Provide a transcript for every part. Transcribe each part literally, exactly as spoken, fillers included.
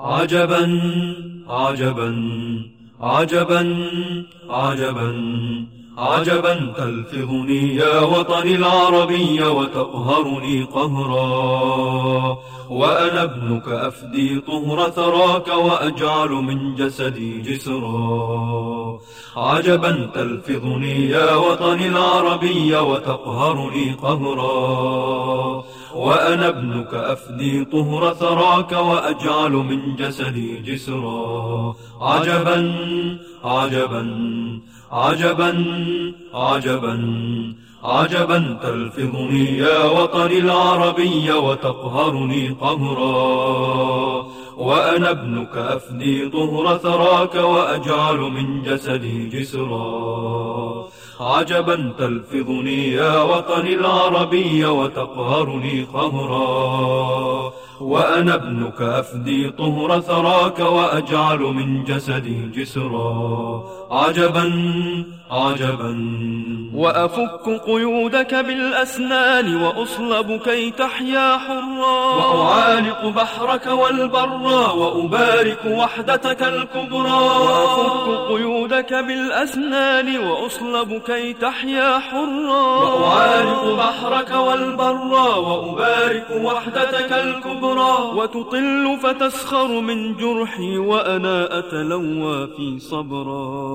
عجبا عجبا عجبا عجبا عجبا تلفظني يا وطني العربي وتقهرني قهرا، وأنا ابنك أفدي طهر ثراك وأجعل من جسدي جسرا. عجبا تلفظني يا وطني العربي وتقهرني قهرا، وأنا ابنك أفدي طهر ثراك وأجعل من جسدي جسرا. عجبا عجبا عجبا عجبا عجبا تلفظني يا وطني العربي وتقهرني قهرا، وأنا ابنك أفدي طهر ثراك وأجعل من جسدي جسرا. عجبا تلفظني يا وطني العربي وتقهرني قهرا، وأنا ابنك أفدي طهر ثراك وأجعل من جسدي جسرا. عجبا عجبا وأفك قيودك بالأسنان وأصلب كي تحيا حرا، وأعانق بحرك والبرا وأبارك وحدتك الكبرى. وأفك قيودك بالأسنان وأصلب كي تحيا حرا، وأعانق بحرك والبرا وأبارك وحدتك الكبرى. وتطل فتسخر من جرحي وأنا أتلوى في صبرا.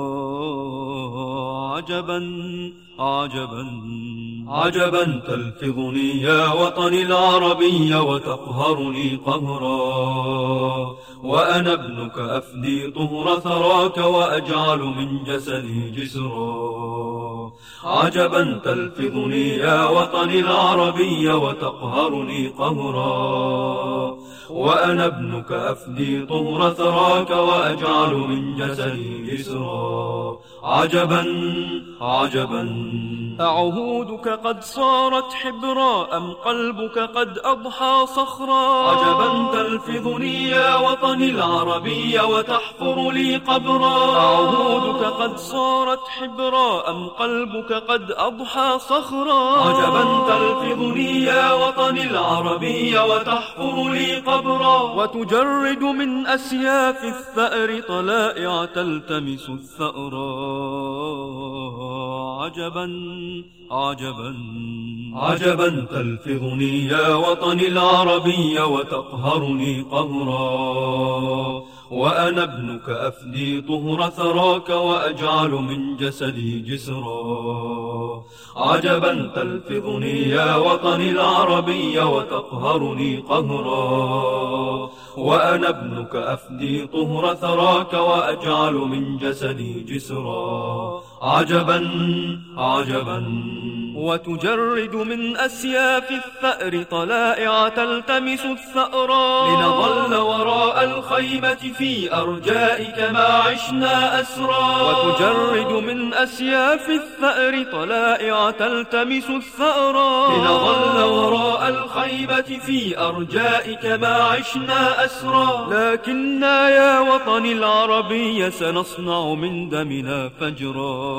عجبا عجبا عجبا تلفظني يا وطني العربي وتقهرني قهرا، وأنا ابنك أفدي طهر ثراك وأجعل من جسدي جسرا. عجبا تلفظني يا وطني العربي وتقهرني قهرا، وأنا ابنك أفدي طهر ثراك وأجعل من جسدي جسرا. عجبا عجبا أعهودك قد صارت حبرا أم قلبك قد أضحى صخرا. عجبا تلفظني يا وطني العربي وتحفر لي قبرا. أعهودك قد صارت حبرا أم قلبك قد أضحى صخرا. عجبا تلفظني يا وطني العربي وتحفر لي قبرا، وتجرد من أسياف الثأر طلائع تلتمس الثأرا. عجبا عجبا عجبا تلفظني يا وطني العربي وتقهرني قهرا، وأنا ابنك أفدي طهر ثراك وأجعل من جسدي جسرا. عجبا تلفظني يا وطني العربي وتقهرني قهرا، وأنا ابنك أفدي طهر ثراك وأجعل من جسدي جسرا. عجبا عجبا وتجرد من أسياف الثأر طلائع تلتمس الثأرا. لنظل وراء الخيمة في أرجائك ما عشنا أسرا. وتجرد من أسياف الثأر طلائع تلتمس الثأرا. لنظل وراء الخيمة في أرجائك ما عشنا أسرا. لكننا يا وطني العربي سنصنع من دمنا فجرا.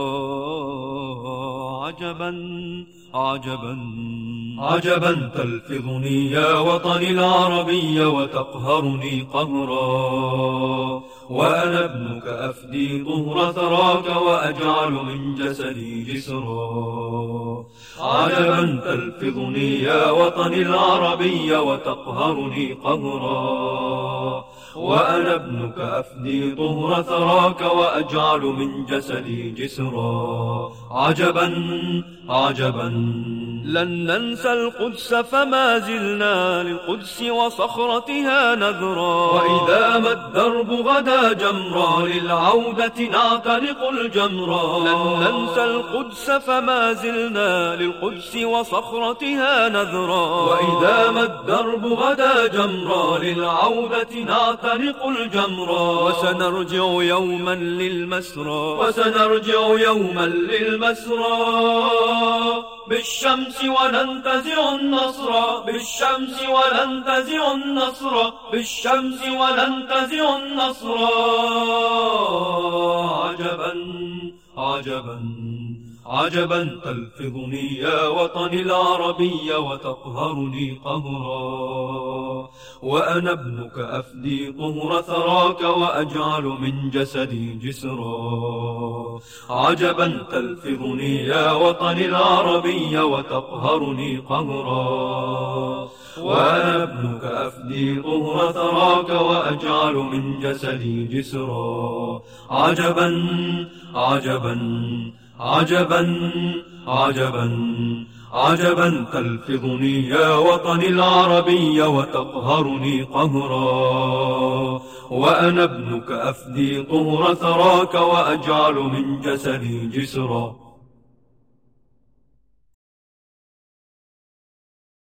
عجبا عجبا عجبا تلفظني يا وطني العربي وتقهرني قهرا، وأنا ابنك أفدي طهر ثراك وأجعل من جسدي جسرا. عجبا تلفظني يا وطني العربي وتقهرني قهرا، وأنا ابنك أفدي طهر ثراك وأجعل من جسدي جسرا. عجبا عجبا لن ننسى القدس فما زلنا للقدس وصخرتها نذرا. وإذا ما الدرب غدا جمرا للعودة نعتنق الجمرا. لن ننسى القدس فما زلنا للقدس وصخرتها نذرا. وإذا ما الدرب غدا جمرا للعودة نعتنق الجمرا. وسنرجع يوما للمسرى. وسنرجع يوما للمسرى بالشمس وننتزع النصر. بالشمس وننتزع النصر. بالشمس وننتزع النصر. عجبا عجبا عجبا تلفظني يا وطني العربي وتقهرني قهرا، وأنا ابنك أفدي طهر ثراك وأجعل من جسدي جسرا. عجبا تلفظني يا وطني العربي وتقهرني قهرا، وأنا ابنك أفدي طهر ثراك وأجعل من جسدي جسرا. عجبا عجبا عجبا عجبا عجبا تلفظني يا وطني العربي وتقهرني قهرا، وأنا ابنك أفدي طهر ثراك وأجعل من جسدي جسرا.